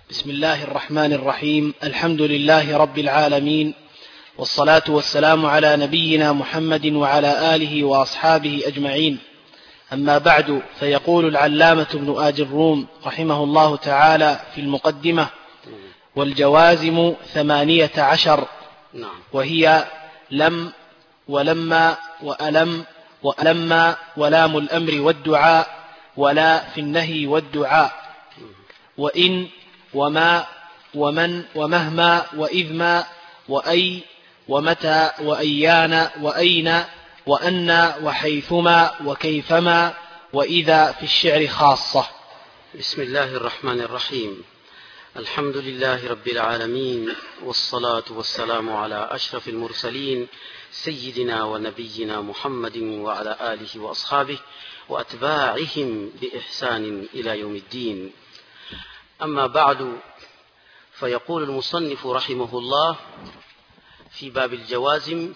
بسم الله الرحمن الرحيم. الحمد لله رب العالمين، والصلاة والسلام على نبينا محمد وعلى آله وأصحابه أجمعين. أما بعد، فيقول العلامة ابن آج الروم رحمه الله تعالى في المقدمة: والجوازم 18، وهي لم ولما وألم وألما ولام الأمر والدعاء ولا في النهي والدعاء، وإن وما ومن ومهما وإذ ما وأي ومتى وأيان وأين وأن وحيثما وكيفما وإذا في الشعر خاصة. بسم الله الرحمن الرحيم. الحمد لله رب العالمين، والصلاة والسلام على أشرف المرسلين سيدنا ونبينا محمد وعلى آله وأصحابه وأتباعهم بإحسان إلى يوم الدين. أما بعد، فيقول المصنف رحمه الله في باب الجوازم: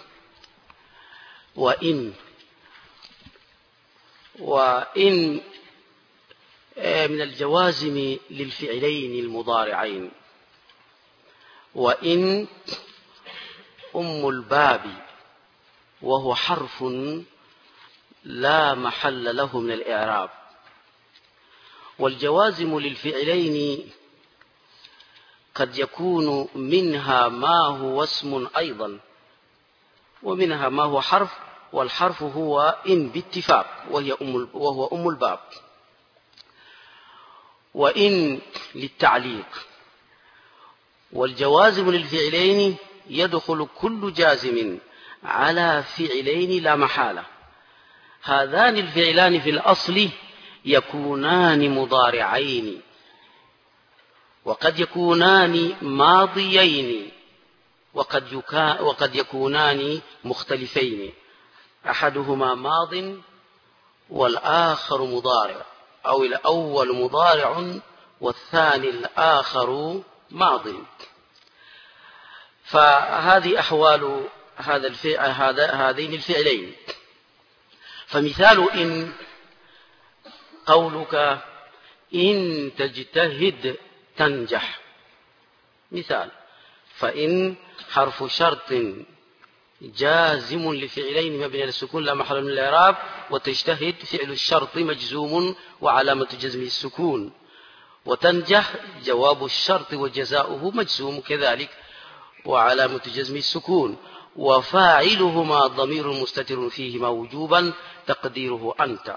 وإن من الجوازم للفعلين المضارعين. وإن أم الباب، وهو حرف لا محل له من الإعراب. والجوازم للفعلين قد يكون منها ما هو اسم أيضا، ومنها ما هو حرف، والحرف هو إن باتفاق، وهو أم الباب. وإن للتعليق. والجوازم للفعلين يدخل كل جازم على فعلين لا محالة. هذان الفعلان في الأصل يكونان مضارعين، وقد يكونان ماضيين، وقد يكونان مختلفين، أحدهما ماض والآخر مضارع، أو الأول مضارع والثاني الآخر ماض. فهذه أحوال هذين الفعلين. فمثال إن قولك: إن تجتهد تنجح. مثال: فإن حرف شرط جازم لفعلين مبني على السكون لا محل من الإعراب، وتجتهد فعل الشرط مجزوم وعلامة جزمه السكون، وتنجح جواب الشرط وجزاؤه مجزوم كذلك وعلامة جزمه السكون، وفاعلهما ضمير مستتر فيهما وجوبا تقديره أنت.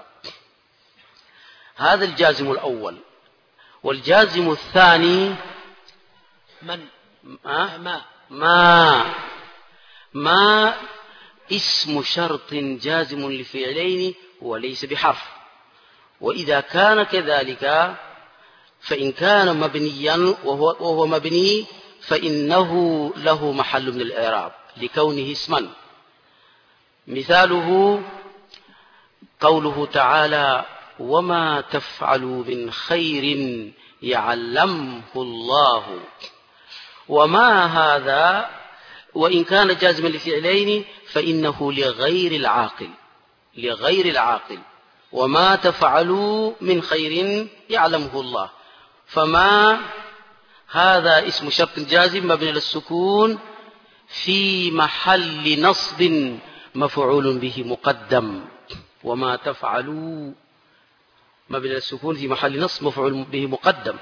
هذا الجازم الأول. والجازم الثاني ما اسم شرط جازم لفعلين وليس بحرف. وإذا كان كذلك، فإن كان مبنيا وهو مبني، فإنه له محل من الإعراب لكونه اسما. مثاله قوله تعالى: وما تفعلوا من خير يعلمه الله. وما هذا، وإن كان جازما لفعلين فإنه لغير العاقل. وما تفعلوا من خير يعلمه الله. فما هذا اسم شرط جازم مبني للسكون في محل نصب مفعول به مقدم. وما تفعلوا مبني للسكون في محل نصب مفعول به مقدم.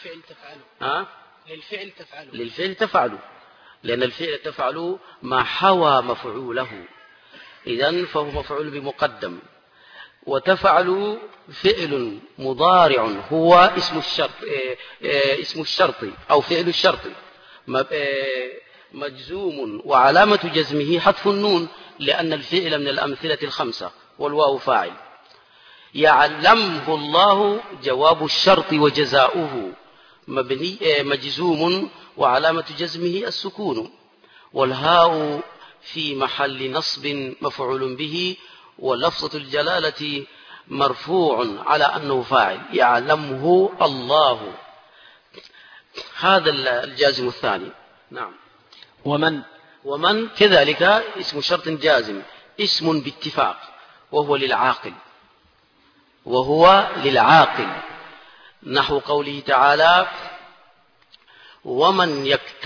للفعل تفعلوا، لأن الفعل تفعلوا ما حوى مفعوله، إذن فهو مفعول بمقدم. وتفعلوا فعل مضارع هو اسم الشرط أو فعل الشرط مجزوم وعلامة جزمه حذف النون، لأن الفعل من الأمثلة الخمسة، والواو فاعل. يعلمه الله جواب الشرط وجزاؤه مجزوم وعلامة جزمه السكون، والهاء في محل نصب مفعول به، ولفظة الجلالة مرفوع على أنه فاعل. يعلمه الله. هذا الجازم الثاني. نعم. ومن كذلك اسم شرط جازم، اسم باتفاق، وهو للعاقل، نحو قوله تعالى: ومن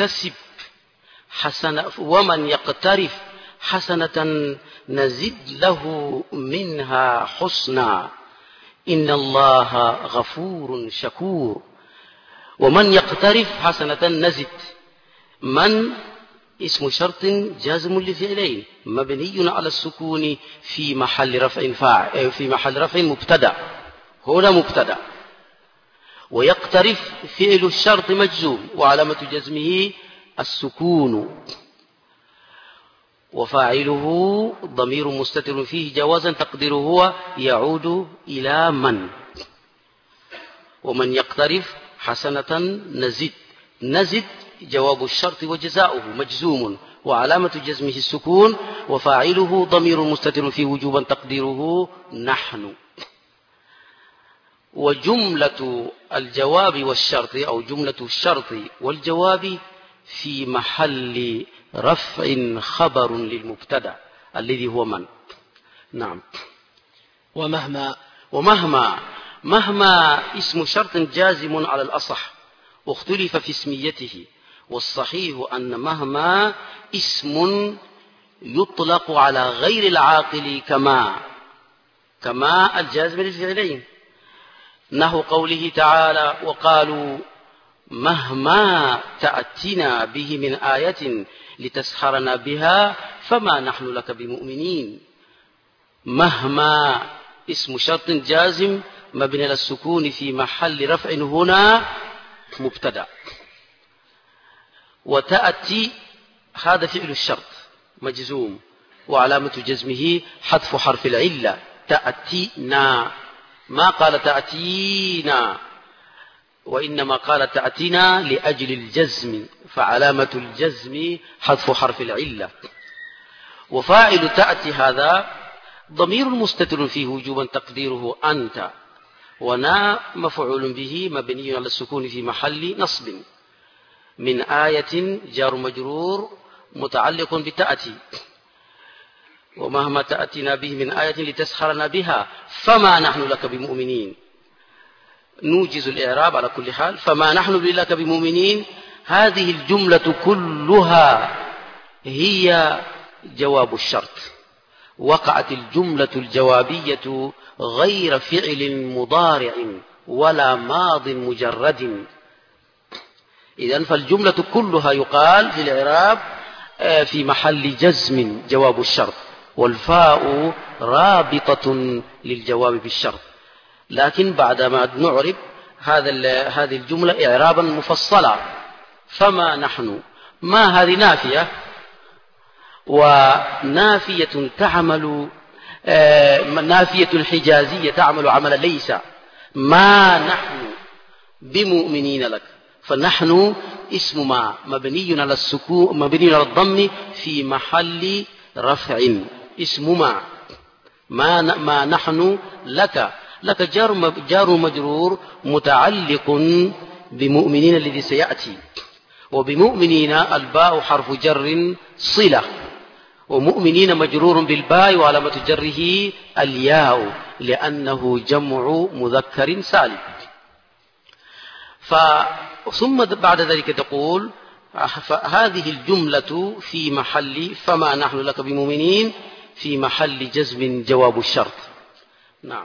يقترف حسنة نزد له منها حسنا إن الله غفور شكور. ومن يقترف حسنة نزد، من اسم شرط جازم لفعلين مبني على السكون في محل رفع مبتدأ، هنا مبتدأ. ويقترف فعل الشرط مجزوم وعلامة جزمه السكون، وفاعله ضمير مستتر فيه جوازا تقديره هو يعود إلى من. ومن يقترف حسنة نزد جواب الشرط وجزاؤه مجزوم وعلامة جزمه السكون، وفاعله ضمير مستتر فيه وجوبا تقديره نحن. وجملة الجواب والشرط أو جملة الشرط والجواب في محل رفع خبر للمبتدأ الذي هو من. نعم. مهما اسم شرط جازم على الأصح، واختلف في اسميته، والصحيح أن مهما اسم يطلق على غير العاقل كما الجازم للفعلين، نحو قوله تعالى وقالوا مهما تأتنا به من آية لتسحرنا بها فما نحن لك بمؤمنين. مهما اسم شرط جازم مبني على السكون في محل رفع هنا مبتدأ. وتأتي هذا فعل الشرط مجزوم وعلامة جزمه حذف حرف العلة تأتينا، ما قال تأتينا وإنما قال تأتينا لأجل الجزم، فعلامة الجزم حذف حرف العلة. وفاعل تأتي هذا ضمير مستتر فيه وجوبا تقديره أنت، ونا مفعول به مبني على السكون في محل نصب. من آية جار مجرور متعلق بتأتي، ومهما تأتنا به من آية لتسحرنا بها فما نحن لك بمؤمنين. نوجز الإعراب على كل حال. فما نحن لك بمؤمنين هذه الجملة كلها هي جواب الشرط. وقعت الجملة الجوابية غير فعل مضارع ولا ماض مجرد. إذن فالجملة كلها يقال في الإعراب في محل جزم جواب الشرط، والفاء رابطة للجواب بالشرط. لكن بعدما نعرب هذه الجملة إعرابا مفصلا. فما نحن، ما هذه نافية، ونافية تعمل نافية حجازية تعمل عمل ليس. ما نحن بمؤمنين لك، فنحن اسم ما مبني على السكون مبني على الضم في محل رفع اسم ما نحن لك جار مجرور متعلق بمؤمنين الذي سيأتي، وبمؤمنين الباء حرف جر صلة، ومؤمنين مجرور بالباء وعلامة جره الياء لأنه جمع مذكر سالم. ثم بعد ذلك تقول هذه الجملة في محل فما نحن لك بمؤمنين في محل جزم جواب الشرط. نعم.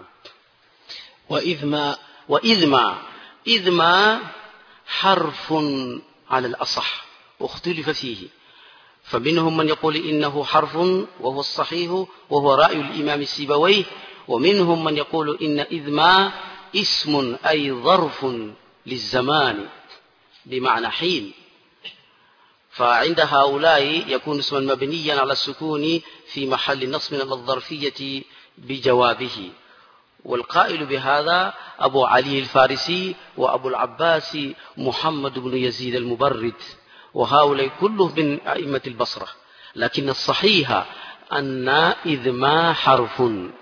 وإذ ما حرف على الأصح واختلف فيه، فمنهم من يقول إنه حرف وهو الصحيح وهو رأي الإمام السيبويه، ومنهم من يقول إن إذ ما اسم أي ظرف للزمان بمعنى حين، فعند هؤلاء يكون اسما مبنيا على السكون في محل نصب على الظرفية بجوابه. والقائل بهذا أبو علي الفارسي وأبو العباس محمد بن يزيد المبرد، وهؤلاء كلهم من أئمة البصرة. لكن الصحيح أن إذ ما حرف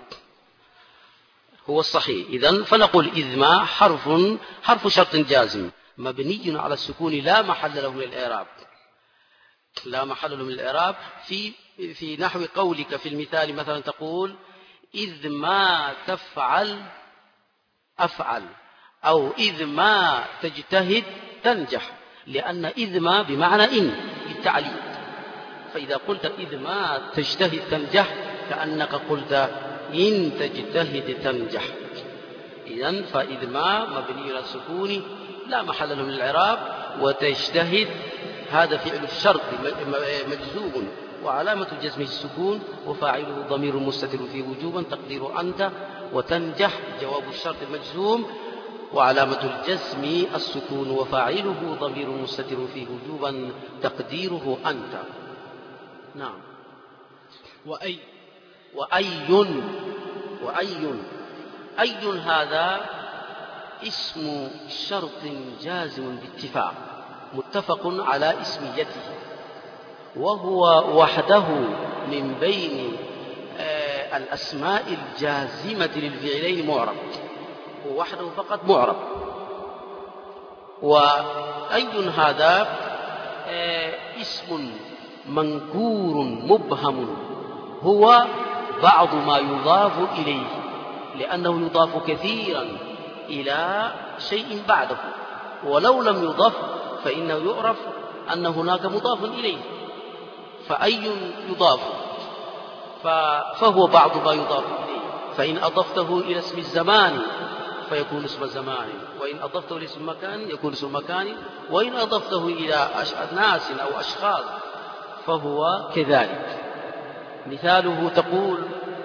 هو الصحيح. إذن فنقول إذ ما حرف شرط جازم مبني على السكون لا محل له من الإعراب في نحو قولك في المثال مثلا تقول إذ ما تفعل أفعل، أو إذ ما تجتهد تنجح. لأن إذ ما بمعنى إن للتعليل، فإذا قلت إذ ما تجتهد تنجح كأنك قلت إن تجتهد تنجح. إذن فإذ ما مبني على السكون لا محل له من الإعراب، وتجتهد هذا فعل الشرط مجزوم وعلامة جزمه السكون وفاعله ضمير مستتر فيه وجوبا تقدير أنت، وتنجح جواب الشرط المجزوم وعلامة الجزم السكون وفاعله ضمير مستتر فيه وجوبا تقديره أنت. نعم. وأي هذا اسم شرط جازم باتفاق متفق على اسميته، وهو وحده من بين الأسماء الجازمة للفعلين معرب، هو وحده فقط معرب. وأي هذا اسم منكور مبهم، هو بعض ما يضاف إليه، لأنه يضاف كثيرا إلى شيء بعده، ولو لم يضاف فإنه يعرف أن هناك مضاف إليه. فأي يضاف فهو بعض ما يضاف إليه، فإن أضفته إلى اسم الزمان فيكون اسم زمان، وإن أضفته إلى اسم المكان يكون اسم مكان، وإن أضفته إلى ناس أو أشخاص فهو كذلك. مثاله تقول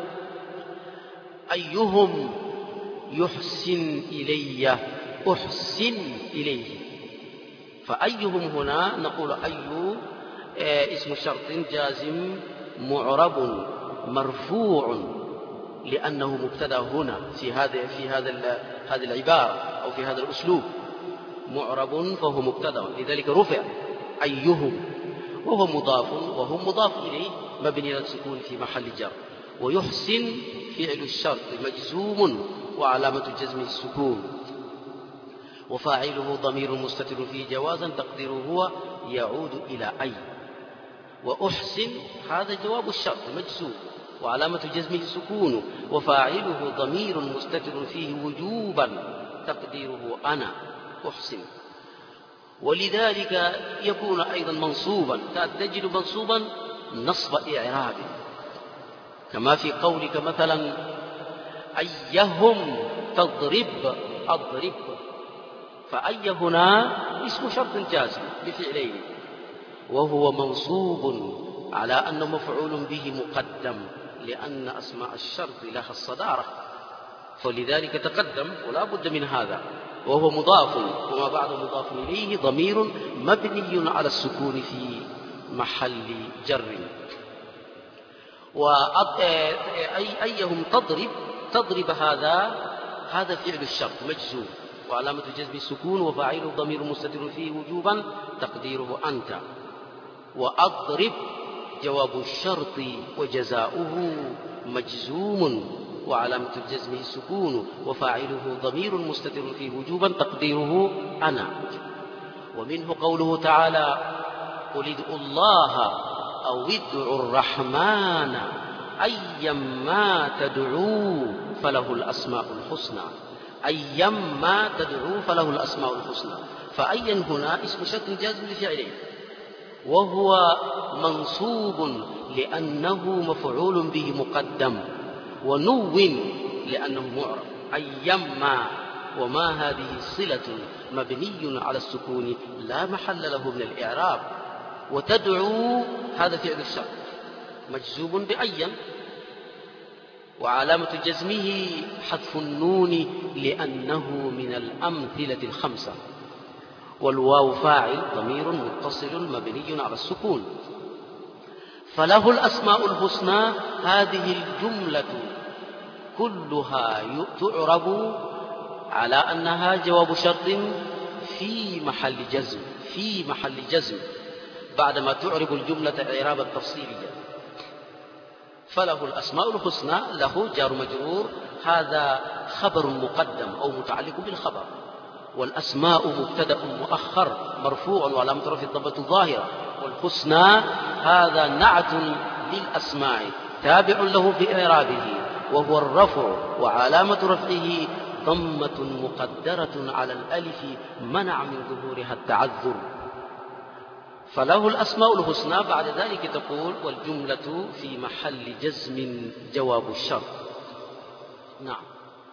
أيهم يحسن إلي أحسن إليه، فأيهم هنا نقول أي اسم شرط جازم معرب مرفوع، لأنه مبتدأ هنا في هذه العبارة أو في هذا الأسلوب معرب، فهو مبتدأ لذلك رفع أيهم، وهو مضاف وهو مضاف إليه مبني على السكون في محل جر. ويحسن فعل الشرط مجزوم وعلامة جزمه السكون وفاعله ضمير مستتر فيه جوازا تقديره هو يعود إلى أي. وأحسن هذا جواب الشرط مجزوم وعلامة جزمه السكون وفاعله ضمير مستتر فيه وجوبا تقديره أنا أحسن. ولذلك يكون أيضا منصوبا، تجد منصوبا نصب إعراب، كما في قولك مثلا أيهم تضرب أضرب، فأي هنا اسم شرط جازم بفعلين، وهو منصوب على أنه مفعول به مقدم، لأن أسماء الشرط لها الصدارة، فلذلك تقدم ولا بد من هذا. وهو مضاف وما بعد مضاف إليه ضمير مبني على السكون في محل جر. وأيهم تضرب هذا فعل الشرط مجزوم وعلامة جزم السكون وفاعله ضمير مستتر فيه وجوبا تقديره أنت. وأضرب جواب الشرط وجزاؤه مجزوم وعلامة جزمه السكون وفاعله ضمير مستتر فيه وجوبا تقديره أنا. ومنه قوله تعالى قل ادعوا الله أو ادعوا الرحمن أيما تدعوا فله الأسماء الحسنى، أيما تدعوا فله الأسماء الحسنى. فأيا هنا اسم شرط جازم لفعله، وهو منصوب لأنه مفعول به مقدم، ونون لأنه معرب أيما، وما هذه صلة مبني على السكون لا محل له من الإعراب. وتدعو هذا فعل الشرط مجزوم بأيا، وعلامة جزمه حذف النون لأنه من الأمثلة الخمسة. والواو فاعل ضمير متصل مبني على السكون. فله الأسماء الحسنى هذه الجملة كلها تعرب على أنها جواب شرط في محل جزم بعدما تعرب الجملة إعرابا تفصيليا. فله الأسماء الحسنى له جار مجرور، هذا خبر مقدم أو متعلق بالخبر، والأسماء مبتدأ مؤخر مرفوع وعلامة رفعه الضمة الظاهرة، والحسنى هذا نعت للأسماء تابع له في إعرابه وهو الرفع، وعلامة رفعه ضمة مقدرة على الألف منع من ظهورها التعذر. فله الأسماء الحسنى. بعد ذلك تقول والجملة في محل جزم جواب الشرط. نعم.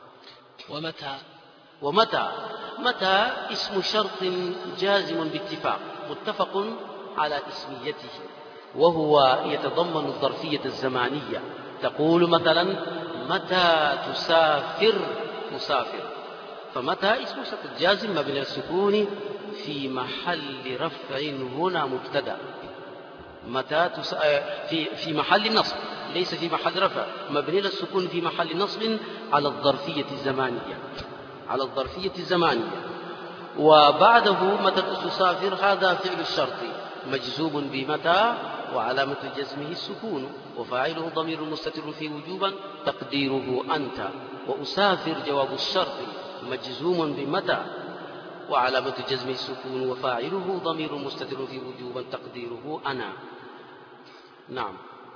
متى اسم شرط جازم باتفاق متفق على اسميته، وهو يتضمن الظرفية الزمانية. تقول مثلا متى مسافر، فمتى اسم شرط جازم مبني السكون في محل رفع هنا مبتدا، متى في محل نصب ليس في محل رفع، مبني السكون في محل نصب على الظرفية الزمانية. وبعده متى تسافر هذا فعل الشرط مجزوم بمتى وعلامة جزمه السكون، وفاعله ضمير مستتر في وجوبا تقديره أنت. وأسافر جواب الشرط مجزوم بمتى وعلامة جزمه السكون، وفاعله ضمير مستتر في وجوبا تقديره أنا. نعم.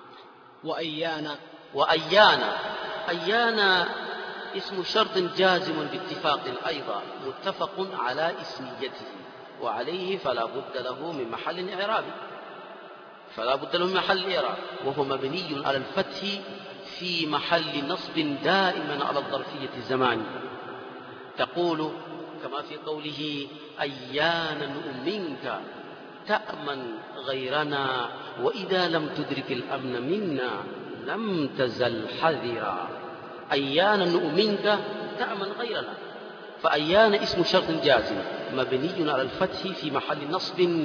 وأيانا اسم شرط جازم باتفاق أيضا متفق على اسميته، وعليه فلا بد له من محل إعراب، وهو مبني على الفتح في محل نصب دائما على الظرفية الزمانية. تقول كما في قوله أيانا نؤمنك تأمن غيرنا، وإذا لم تدرك الأمن منا لم تزل حذرا. أيانا نؤمنك تأمن غيرنا، فأيان اسم شرط جازم مبني على الفتح في محل نصب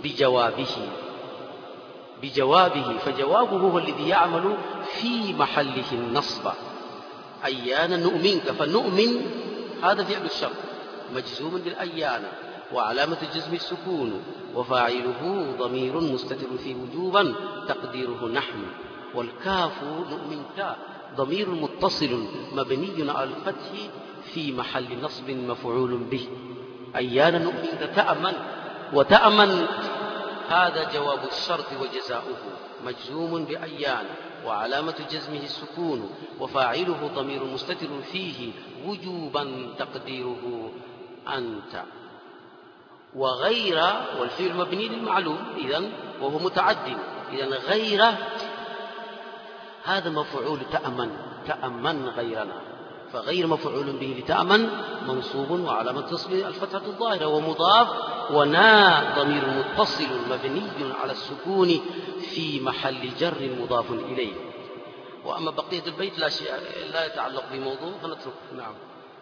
بجوابه، فجوابه هو الذي يعمل في محله النصب. أيانا نؤمنك، فنؤمن هذا فعل الشرط مجزوم بالأيان وعلامة الجزم السكون، وفاعله ضمير مستتر في وجوبا تقديره نحن. والكاف نؤمنك ضمير متصل مبني على الفتح في محل نصب مفعول به. أيانا نؤمنك تأمن، وتأمن هذا جواب الشرط وجزاؤه مجزوم بأيان وعلامة جزمه السكون، وفاعله ضمير مستتر فيه وجوبا تقديره أنت. وغير والفعل مبني للمعلوم إذن وهو متعد، إذن غير هذا مفعول تأمن غيرنا، فغير مفعول به لتأمن منصوب وعلامة نصبه الفتحة الظاهرة ومضاف، ونا ضمير متصل مبني على السكون في محل جر مضاف إليه. وأما بقية البيت لا يتعلق بموضوع فنترك. نعم.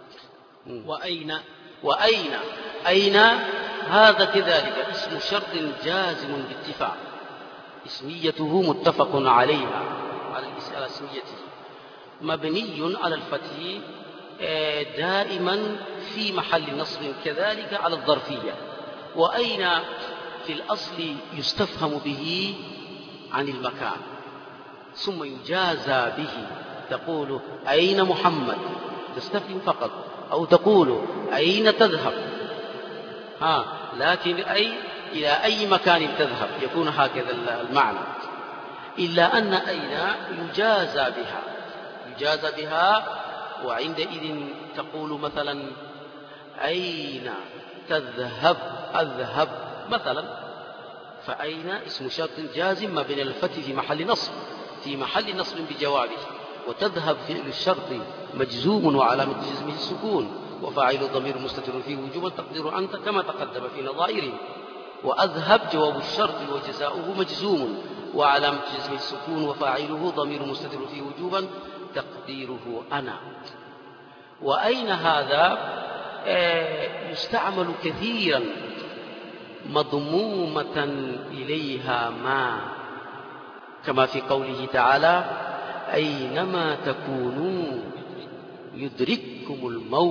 وأين هذا كذلك اسم شرط جازم باتفاق، اسميته متفق عليها على اسميته، مبني على الفتح دائما في محل نصب كذلك على الظرفية. وأين في الأصل يستفهم به عن المكان ثم يجازى به. تقول أين محمد تستفهم فقط، أو تقول أين تذهب، لكن إلى أي مكان تذهب يكون هكذا المعنى، إلا أن أين يجازى بها. وعندئذ تقول مثلا أين تذهب أذهب مثلا، فأين اسم شرط جازم ما بين الفتح في محل نصب بجوابه، وتذهب فعل الشرط مجزوم وعلامة جزمه السكون، وفاعل ضمير مستتر فيه وجوبا تقدير أنت كما تقدم في نظائره. وأذهب جواب الشرط وجزاؤه مجزوم وعلامة جزمه السكون، وفاعله ضمير مستتر فيه وجوبا تقديره أنا. وأين هذا يستعمل كثيرا مضمومة إليها ما، كما في قوله تعالى أينما تكونوا يدرككم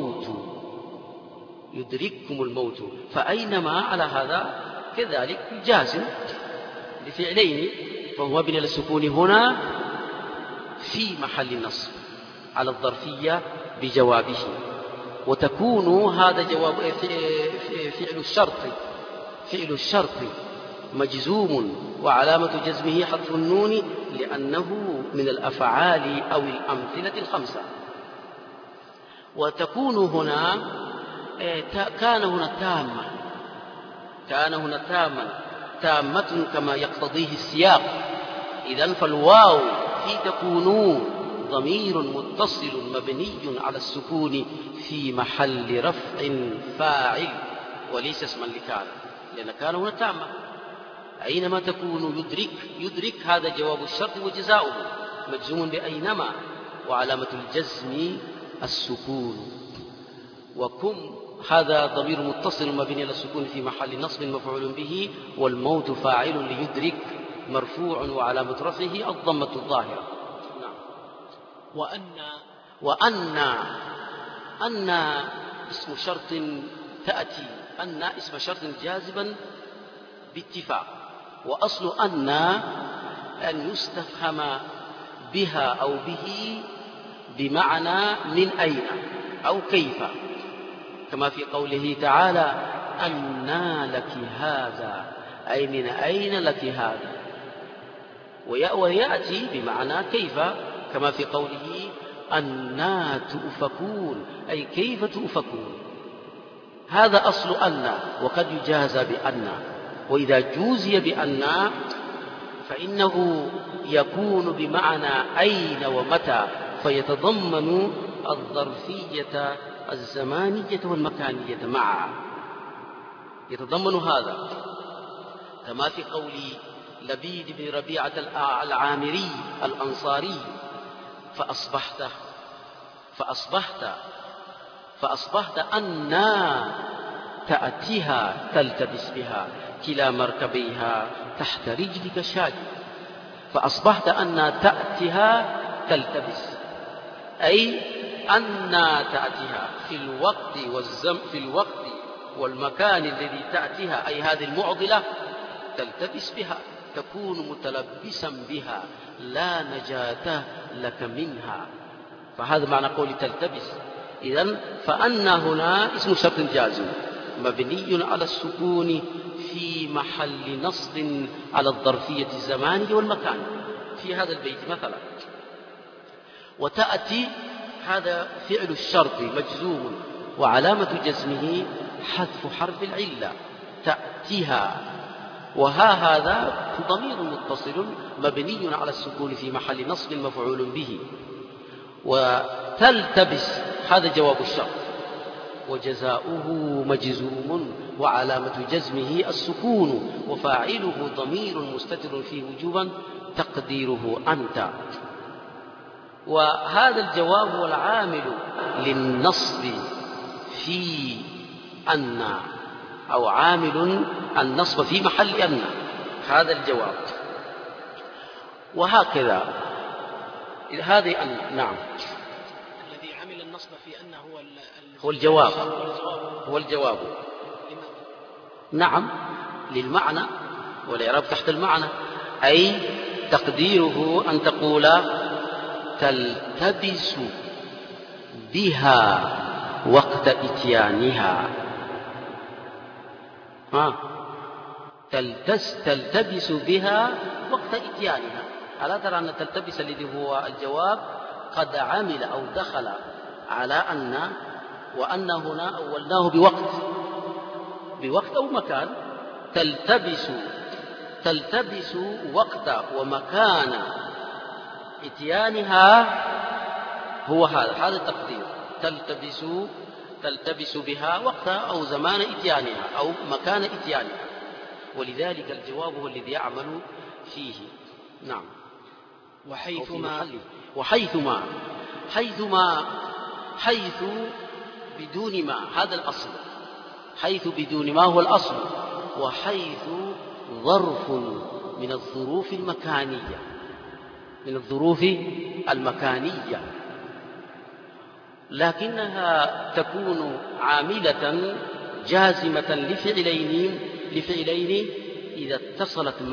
الموت. فأينما على هذا كذلك جازم لفعلين، فهو مبني للسكون هنا في محل النصب على الظرفية بجوابه. وتكون هذا جواب فعل الشرط مجزوم وعلامة جزمه حذف النون لأنه من الأفعال أو الأمثلة الخمسة. وتكون هنا كان هنا تاما، تامة كما يقتضيه السياق. إذن فالواو في تكون ضمير متصل مبني على السكون في محل رفع فاعل وليس اسما لكان، لأن كان هنا تامة. أينما تكون يدرك هذا جواب الشرط وجزاؤه مجزوم بأينما، وعلامة الجزم السكون. وكم هذا ضمير متصل مبني على السكون في محل نصب مفعول به، والموت فاعل ليدرك مرفوع وعلامة رفعه الضمة الظاهرة. نعم. وأن اسم شرط تأتي، أن اسم شرط جازبا باتفاق. وأصل أن يستفهم بها أو به بمعنى من أين أو كيف، كما في قوله تعالى أنى لك هذا، أي من أين لك هذا. ويأتي بمعنى كيف، كما في قوله أنى تؤفكون، أي كيف تؤفكون. هذا أصل أن، وقد يجازى بأن. وإذا جوزي بأن فإنه يكون بمعنى أين ومتى، فيتضمن الظرفية الزمانية والمكانية معا، يتضمن هذا، كما في قول لبيد بن ربيعة العامري الأنصاري فأصبحت أنى تأتيها تلتبس بها كلا مركبيها تحت رجلك شاج. فأصبحت أنى تأتيها تلتبس، أي أنى تأتيها في الوقت والمكان الذي تأتيها، أي هذه المعضلة تلتبس بها، تكون متلبسا بها، لا نجاة لك منها. فهذا معنى قول تلتبس. إذن فأن هنا اسم شرط جازم مبني على السكون في محل نصب على الظرفية الزمانية والمكان في هذا البيت مثلا. وتأتي هذا فعل الشرط مجزوم، وعلامة جزمه حذف حرف العلة تأتيها. هذا ضمير متصل مبني على السكون في محل نصب مفعول به. وتلتبس هذا جواب الشرط، وجزاؤه مجزوم وعلامة جزمه السكون، وفاعله ضمير مستتر فيه وجوبا تقديره أنت. وهذا الجواب هو العامل للنصب في أن، أو عامل النصب في محل أن، هذا الجواب. وهكذا هذه أن. نعم. الذي عمل النصب في أن هو الجواب. نعم، للمعنى، والإعراب تحت المعنى، أي تقديره أن تقول تلتبس بها وقت إتيانها. تلتبس بها وقت إتيانها. ألا ترى أن تلتبس الذي هو الجواب قد عمل أو دخل على أن، وأن هنا أولناه بوقت أو مكان. تلتبس وقت ومكان إتيانها، هو هذا التقدير. تلتبس بها وقت أو زمان إتيانها أو مكان إتيانها، ولذلك الجواب هو الذي يعمل فيه. نعم. حيث بدون ما، هذا الأصل. حيث بدون ما هو الأصل. وحيث ظرف من الظروف المكانية، لكنها تكون عاملة جازمة لفعلين إذا اتصلت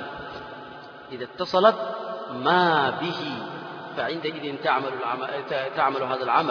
ما به، فعندئذ تعمل هذا العمل.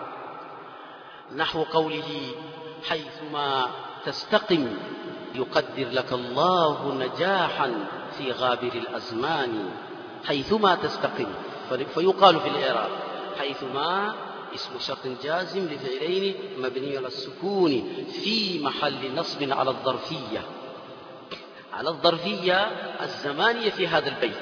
نحو قوله حيثما تستقم يقدر لك الله نجاحا في غابر الأزمان. حيثما تستقم، فيقال في الإعراب حيثما اسم شرط جازم لفعلين مبني على السكون في محل نصب على الظرفية. على الظرفية الزمانية في هذا البيت،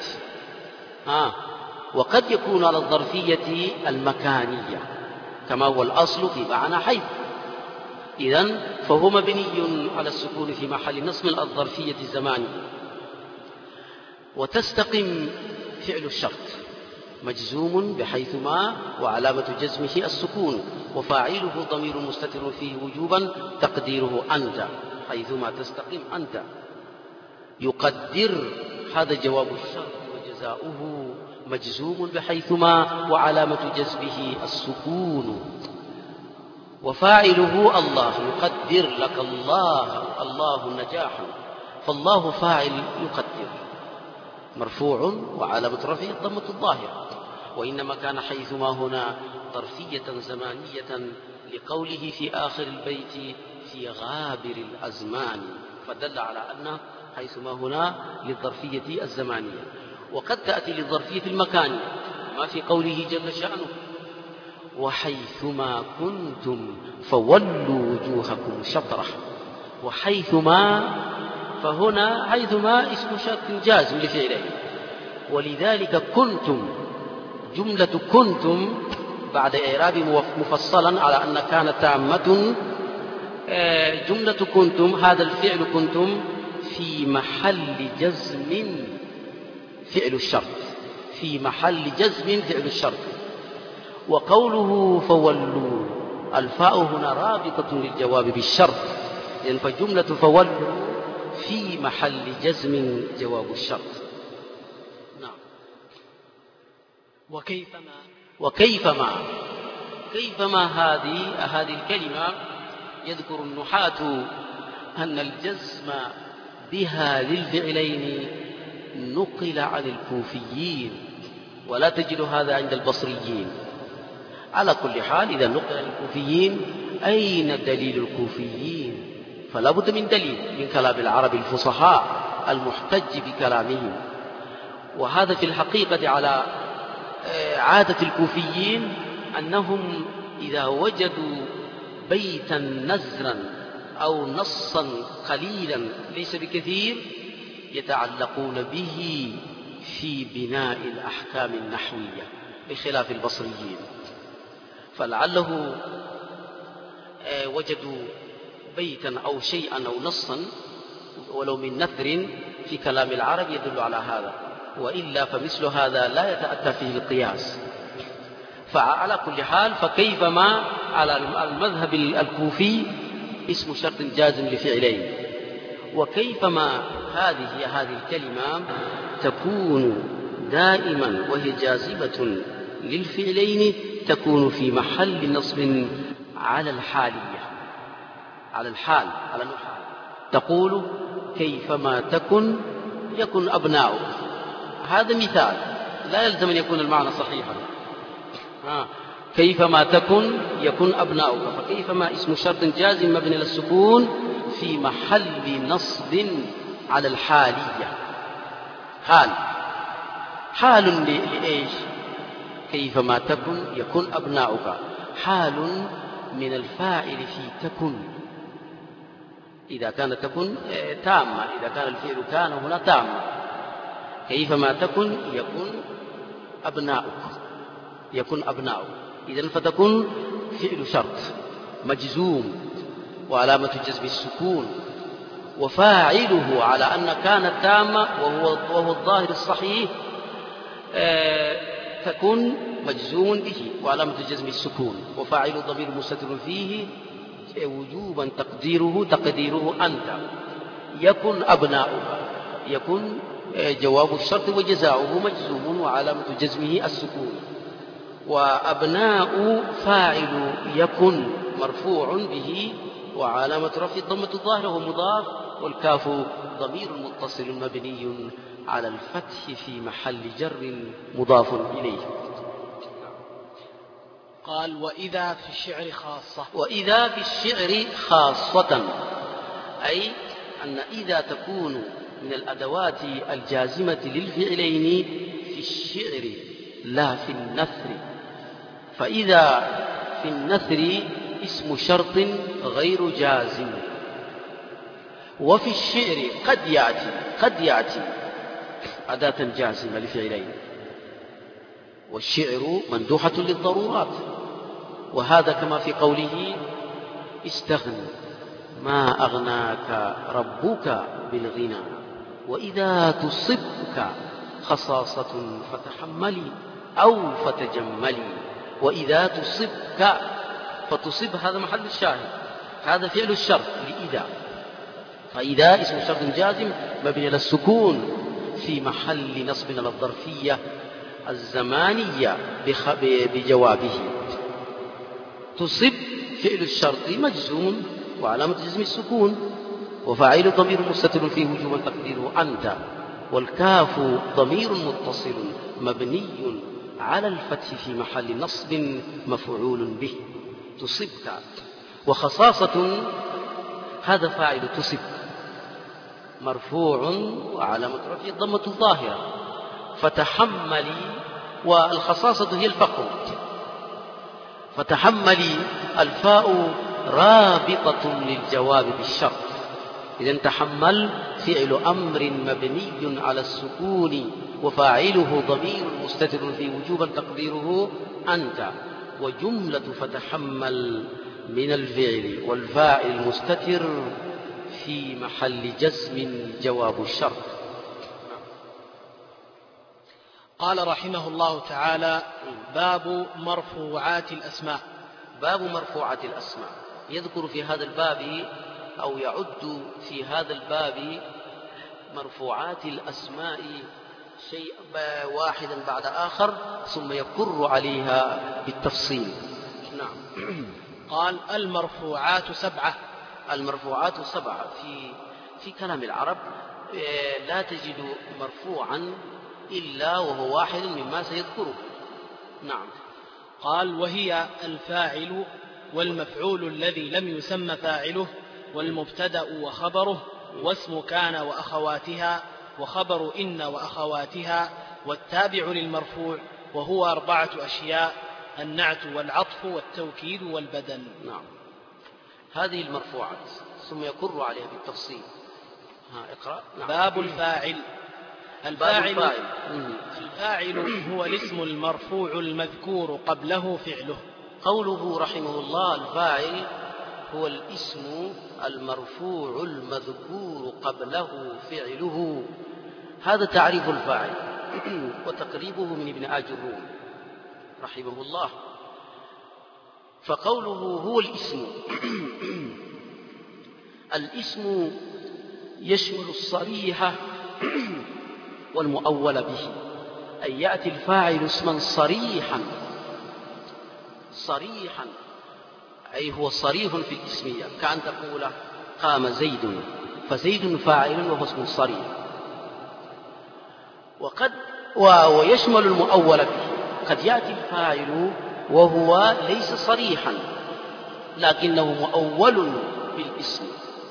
وقد يكون على الظرفية المكانية كما هو الأصل في معنى حيث. إذن فهو مبني على السكون في محل نصب الظرفية الزمانية. وتستقم فعل الشرط مجزوم بحيثما وعلامة جزمه السكون، وفاعله ضمير مستتر فيه وجوبا تقديره أنت، حيثما تستقم أنت. يقدر هذا جواب الشرط وجزاؤه مجزوم بحيثما وعلامة جزمه السكون، وفاعله الله. يقدر لك الله نجاحا، فالله فاعل يقدر مرفوع وعلامة رفعه الضمة الظاهرة. وإنما كان حيثما هنا ظرفية زمانية لقوله في آخر البيت في غابر الأزمان، فدل على أن حيثما هنا للظرفية الزمانية. وقد تأتي للظرفية المكانية ما في قوله جل شأنه وحيثما كنتم فولوا وجوهكم شطرة. وحيثما، فهنا حيثما اسم شرط جازم لفعله، ولذلك كنتم، جملة كنتم بعد إعراب مفصلا على أن كانت تامة، جملة كنتم هذا الفعل كنتم في محل جزم فعل الشرط، في محل جزم فعل الشرط. وقوله فولوا الفاء هنا رابطة للجواب بالشرط، يعني فجملة فولوا في محل جزم جواب الشرط. نعم. كيفما هذه الكلمة يذكر النحاة أن الجزم بها للفعلين نقل عن الكوفيين، ولا تجد هذا عند البصريين. على كل حال إذا نقل عن الكوفيين أين دليل الكوفيين؟ فلا بد من دليل من كلام العرب الفصحاء المحتج بكلامهم. وهذا في الحقيقة على عادة الكوفيين أنهم إذا وجدوا بيتا نزرا أو نصا قليلا ليس بكثير يتعلقون به في بناء الأحكام النحوية بخلاف البصريين. فلعله وجدوا بيتا أو شيئا أو نصا ولو من نثر في كلام العرب يدل على هذا، وإلا فمثل هذا لا يتأتى فيه القياس. فعلى كل حال فكيفما على المذهب الكوفي اسم شرط جازم لفعلين. وكيفما هذه الكلمة تكون دائما وهي جاذبة للفعلين تكون في محل نصب على الحالية، على الحال، على الحال. تقول كيفما تكن يكن أبناؤك. هذا مثال لا يلزم أن يكون المعنى صحيحا. كيفما تكن يكن أبناؤك، فكيفما اسم شرط جازم مبني للسكون في محل نصب على الحالية. حال لإيش؟ كيفما تكن يكن أبناؤك حال من الفاعل في تكن، إذا كانت تكن تامة، إذا كان الفعل كان هنا تامة. كيفما تكن يكن أبناؤك، إذن فتكن فعل شرط مجزوم وعلامة جزم السكون، وفاعله على أن كانت تامة وهو الظاهر الصحيح تكن مجزوم به وعلامة جزم السكون، وفاعل ضمير مستتر فيه وجوبا تقديره أنت. يكن أبناؤك، يكن جواب الشرط وجزاؤه مجزوم وعلامة جزمه السكون. وأبناء فاعل يكن مرفوع به وعلامة رفعه الضمة الظاهرة وهو مضاف، والكاف ضمير متصل مبني على الفتح في محل جر مضاف إليه. قال وإذا في الشعر خاصة. وإذا في الشعر خاصة، أي أن إذا تكون من الأدوات الجازمة للفعلين في الشعر لا في النثر. فإذا في النثر اسم شرط غير جازم، وفي الشعر قد يأتي أداة جازمة لفعلين، والشعر مندوحة للضرورات، وهذا كما في قوله استغن ما أغناك ربك بالغنى، وإذا تصبك خصاصة فتحملي أو فتجملي. وإذا تصبك، فتصب هذا محل الشاهد، هذا فعل الشرط لإذا، فإذا اسم شرط جازم مبني على السكون في محل نصب على الظرفية الزمانية بجوابه. تصب فعل الشرط مجزوم وعلامة جزم السكون، وفاعل ضمير مستتر فيه وجوبا تقديره أنت، والكاف ضمير متصل مبني على الفتح في محل نصب مفعول به تصبك. وخصاصة هذا فاعل تصب مرفوع وعلامة رفعه الضمة الظاهرة، فتحملي، والخصاصة هي الفقر، فتحملي الفاء رابطة للجواب بالشرط. إذن تحمل فعل أمر مبني على السكون وفاعله ضمير مستتر في وجوبا تقديره أنت، وجملة فتحمل من الفعل والفاعل المستتر في محل جزم جواب الشرط. قال رحمه الله تعالى: باب مرفوعات الأسماء. باب مرفوعات الأسماء، يذكر في هذا الباب أو يعد في هذا الباب مرفوعات الأسماء شيء واحدا بعد آخر ثم يقر عليها بالتفصيل. نعم. قال: المرفوعات 7. المرفوعات 7 في كلام العرب لا تجد مرفوعا إلا وهو واحد مما سيذكره. نعم. قال: وهي الفاعل والمفعول الذي لم يسمى فاعله، والمبتدأ وخبره، واسم كان وأخواتها، وخبر إن وأخواتها، والتابع للمرفوع، وهو 4 أشياء: النعت والعطف والتوكيد والبدل. نعم. هذه المرفوعات ثم يقر عليها بالتفصيل. اقرأ. نعم. باب الفاعل. الفاعل هو الاسم المرفوع المذكور قبله فعله. قوله رحمه الله الفاعل هو الاسم المرفوع المذكور قبله فعله، هذا تعريف الفاعل وتقريبه من ابن آجروم رحمه الله. فقوله هو الاسم الاسم يشمل الصريح والمؤول به، أي يأتي الفاعل اسما صريحا أي هو صريح في الاسمية، كأن تقول قام زيد، فزيد فاعل وهو اسم صريح. ويشمل المؤول به، قد يأتي الفاعل وهو ليس صريحا لكنه مؤول بالاسم،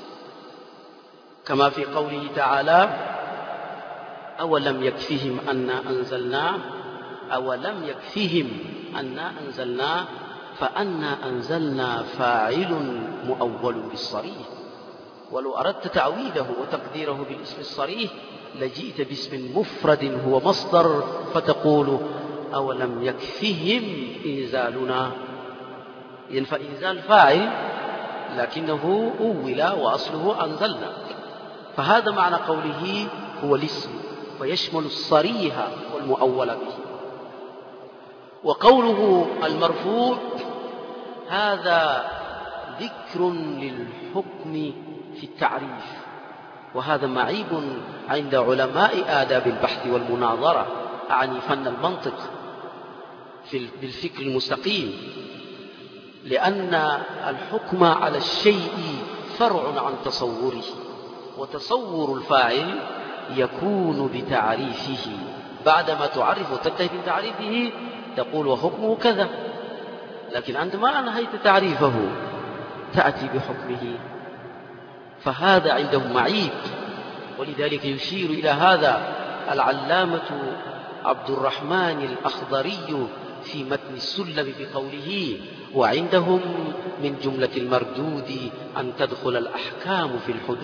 كما في قوله تعالى: أولم يكفهم أنا أنزلنا فأنا أنزلنا فاعل مؤول بالصريح. ولو أردت تعويده وتقديره بالاسم الصريح لجئت باسم مفرد هو مصدر فتقول أولم يكفهم إنزالنا، فإنزال فاعل لكنه أول وأصله أنزلنا، فهذا معنى قوله هو الاسم، فيشمل الصريح والمؤول به. وقوله المرفوع هذا ذكر للحكم في التعريف، وهذا معيب عند علماء آداب البحث والمناظرة، أعني فن المنطق بالفكر المستقيم، لأن الحكم على الشيء فرع عن تصوره، وتصور الفاعل يكون بتعريفه، بعدما تعرف وتنتهي من تعريفه تقول وحكمه كذا، لكن أنت ما أنهيت تعريفه تأتي بحكمه، فهذا عندهم معيب. ولذلك يشير إلى هذا العلامة عبد الرحمن الأخضري في متن السلم بقوله وعندهم من جملة المردود أن تدخل الأحكام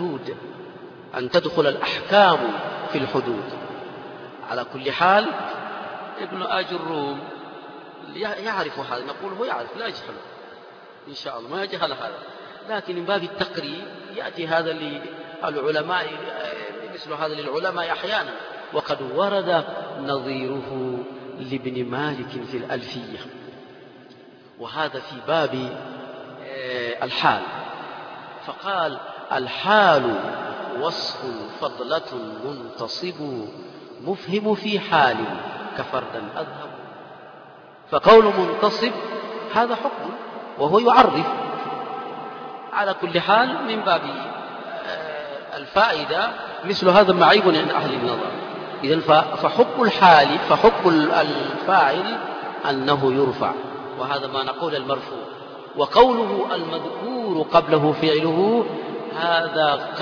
في الحدود. على كل حال ابن آج الروم يعرف هذا، نقول هو يعرف لا يجهل إن شاء الله، ما يجهل هذا، لكن من باب التقريب يأتي هذا للعلماء، مثل هذا للعلماء أحيانا، وقد ورد نظيره لابن مالك في الألفية، وهذا في باب الحال. فقال الحال وصف فضلة منتصب مفهم في حال كفردا أذهب. فقول منتصب هذا حكم وهو يعرف. على كل حال من باب الفائدة مثل هذا معيب عند أهل النظر. إذن فحكم الفاعل أنه يرفع، وهذا ما نقول المرفوع. وقوله المذكور قبله فعله هذا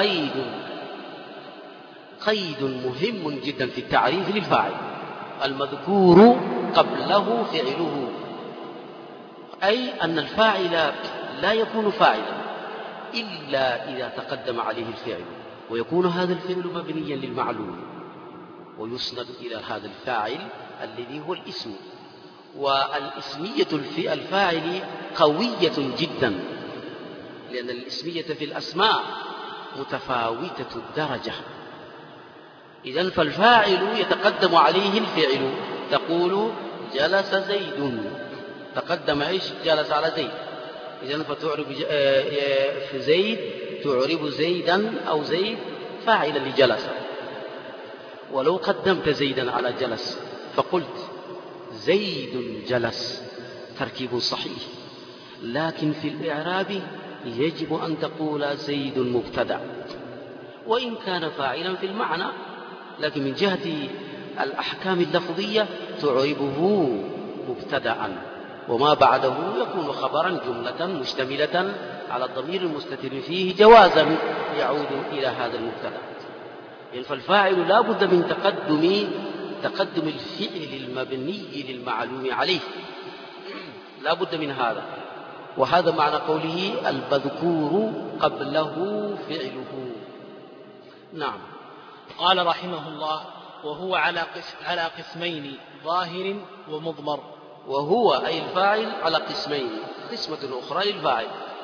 قيد مهم جدا في التعريف للفاعل. المذكور قبله فعله، أي أن الفاعل لا يكون فاعلا إلا إذا تقدم عليه الفعل، ويكون هذا الفعل مبنيا للمعلوم ويسند إلى هذا الفاعل الذي هو الاسم. والاسمية في الفاعل قوية جدا، لأن الاسمية في الأسماء متفاوتة الدرجة. إذن فالفاعل يتقدم عليه الفعل، تقول جلس زيد، تقدم إيش؟ جلس على زيد. إذن فتعرب في زيد، تعرب زيدا أو زيد فاعلا لجلس. ولو قدمت زيدا على جلس فقلت زيد جلس تركيب صحيح، لكن في الإعراب يجب أن تقول زيد مبتدأ، وإن كان فاعلا في المعنى، لكن من جهة الأحكام اللفظية تعربه مبتدأ، وما بعده يكون خبرا جملة مشتملة على الضمير المستتر فيه جوازا يعود إلى هذا المبتدأ. فالفاعل لا بد من تقدم الفعل المبني للمعلوم عليه، لا بد من هذا. وهذا معنى قوله المذكور قبله فعله. نعم. قال رحمه الله وهو على قسمين ظاهر ومضمر. وهو أي الفاعل على قسمين، قسمة أخرى للفاعل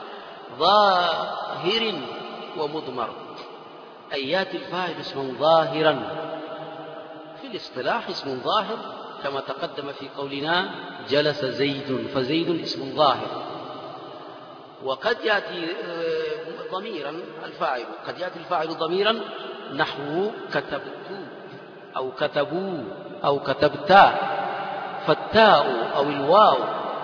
ظاهر ومضمر، أي يأتي الفاعل اسما ظاهرا في الاصطلاح، اسم ظاهر كما تقدم في قولنا جلس زيد، فزيد اسم ظاهر. وقد يأتي ضميرا الفاعل، قد يأتي الفاعل ضميرا نحو كتبت أو كتبوا أو كتبتا، فالتاء أو الواو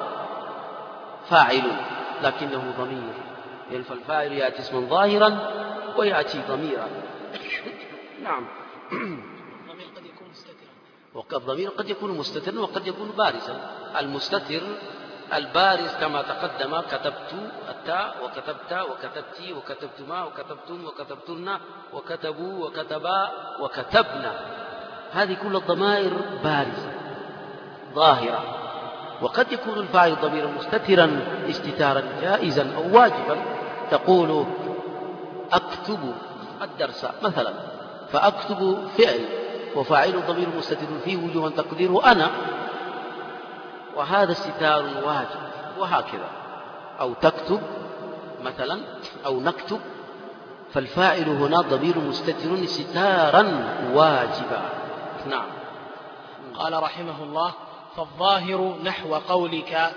فاعل لكنه ضمير، يعني فالفاعل يأتي اسما ظاهرا ويأتي ضميرا. نعم. الضمير قد يكون مستترا، الضمير قد يكون مستترا وقد يكون بارزا. المستتر البارز كما تقدم كتبت التاء وكتبت وكتبتي وكتبتما وكتبتم وكتبتن وكتبوا وكتبا وكتبنا، هذه كل الضمائر بارزة ظاهرة. وقد يكون الفاعل ضميرا مستترا استتارا جائزا أو واجبا، تقول أكتب الدرس مثلا، فأكتب فعل وفاعل ضمير مستتر فيه وجوبا تقديره أنا، وهذا استتار واجب. وهكذا أو تكتب مثلا أو نكتب، فالفاعل هنا ضمير مستتر استتارا واجبا. نعم. قال رحمه الله فالظاهر نحو قولك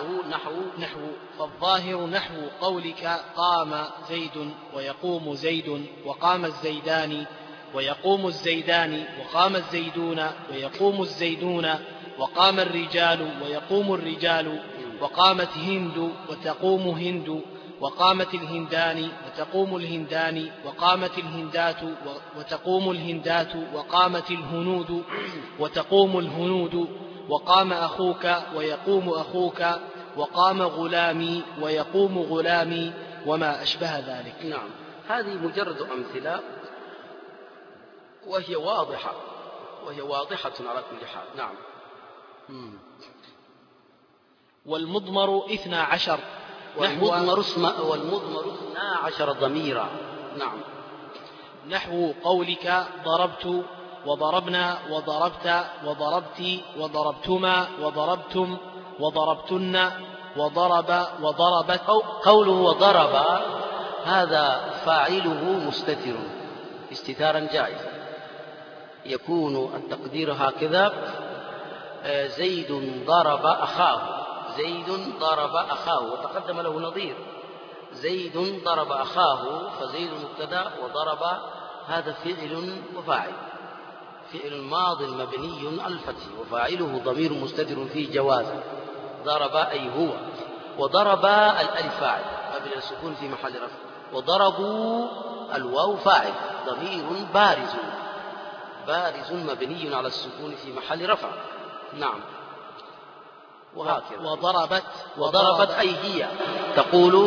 فالظاهر نحو قولك قام زيد ويقوم زيد وقام الزيدان ويقوم الزيدان وقام الزيدون ويقوم الزيدون وقام الرجال ويقوم الرجال وقامت هند وتقوم هند وقامت الهندان وتقوم الهندان وقامت الهندات وتقوم الهندات وقامت الهنود وتقوم الهنود وقام أخوك ويقوم أخوك وقام غلامي ويقوم غلامي وما أشبه ذلك. نعم. هذه مجرد أمثلة وهي واضحة على كل حال. نعم. والمضمر 12 والمضمر 12 ضميرا. نعم. نحو قولك ضربت وضربنا وضربت وضربت وضربتما وضربتم وضربتن وضرب وضربت. قوله وضرب هذا فاعله مستتر استتارا جائزا، يكون التقدير هكذا: زيد ضرب أخاه، زيد ضرب أخاه، وتقدم له نظير زيد ضرب أخاه، فزيد مبتدأ وضرب هذا فعل وفاعل، فعل ماض مبني على الفتح وفاعله ضمير مستتر فيه جوازا، ضرب أي هو، وضرب الألف فاعل مبني على السكون في محل رفع، وضربوا الواو فاعل ضمير بارز مبني على السكون في محل رفع. نعم. وهكذا. وضربت أي هي، تقول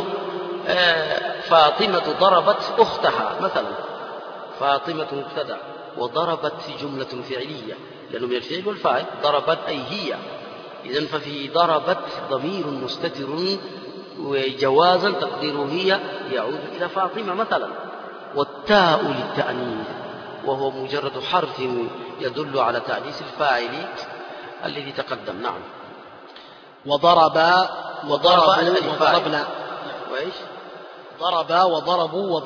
فاطمة ضربت أختها مثلا، فاطمة مبتدأ وضربت جملة فعلية لأنه من الفعل والفاعل، ضربت أي هي، إذن ففي ضربت ضمير مستتر وجوازا تقديره هي يعود إلى فاطمة مثلا. والتاء للتأنيث وهو مجرد حرف يدل على تأنيث الفاعل الذي تقدم. نعم. وضربنا وإيش؟ وضربوا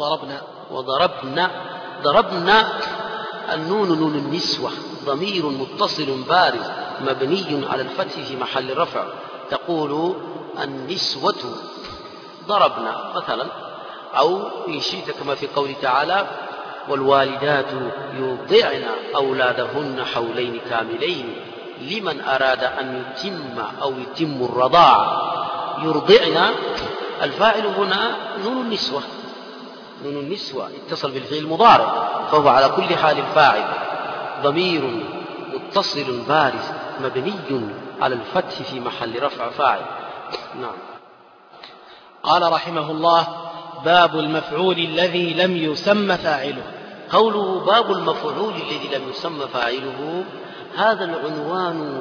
ضربنا النون نون النسوة ضمير متصل بارز مبني على الفتح في محل رفع، تقول النسوة ضربنا مثلا، أو إن شئت كما في قول تعالى: والوالدات يرضعن أولادهن حولين كاملين لمن أراد أن يتم الرضاعة. يرضعن الفاعل هنا نون النسوة اتصل بالفعل المضارع، فهو على كل حال فاعل ضمير متصل بارز مبني على الفتح في محل رفع فاعل. نعم. قال رحمه الله: باب المفعول الذي لم يسم فاعله. قوله باب المفعول الذي لم يسم فاعله، هذا العنوان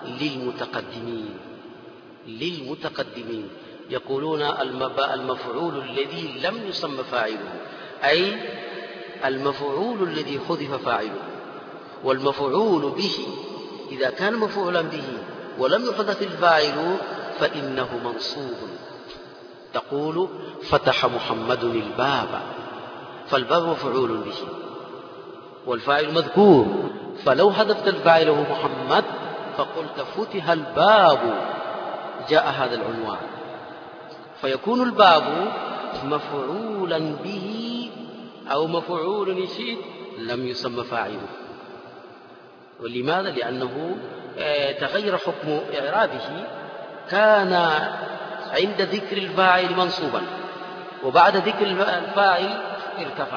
للمتقدمين يقولون المفعول الذي لم يسم فاعله، أي المفعول الذي حذف فاعله. والمفعول به إذا كان مفعولا به ولم يحذف الفاعل فإنه منصوب. تقول: فتح محمد الباب، فالباب مفعول به والفاعل مذكور، فلو حذفت الفاعل وهو محمد فقلت فتح الباب، جاء هذا العنوان، فيكون الباب مفعولا به أو مفعول نشيد لم يسمى فاعله. ولماذا؟ لأنه تغير حكم إعرابه، كان عند ذكر الفاعل منصوبا وبعد ذكر الفاعل ارتفع،